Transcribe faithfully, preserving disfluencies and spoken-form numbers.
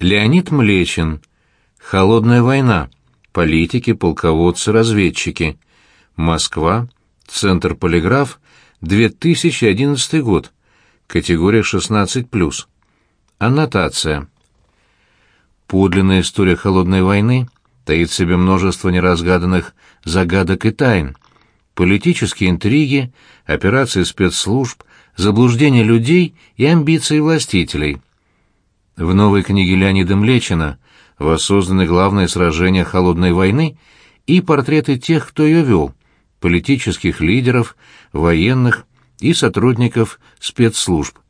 Леонид Млечин. Холодная война. Политики, полководцы, разведчики. Москва. Центр Полиграф. две тысячи одиннадцатый год. Категория шестнадцать плюс. Аннотация. Подлинная история холодной войны таит в себе множество неразгаданных загадок и тайн. Политические интриги, операции спецслужб, заблуждения людей и амбиции властителей. В новой книге Леонида Млечина воссозданы главные сражения холодной войны и портреты тех, кто ее вел, политических лидеров, военных и сотрудников спецслужб.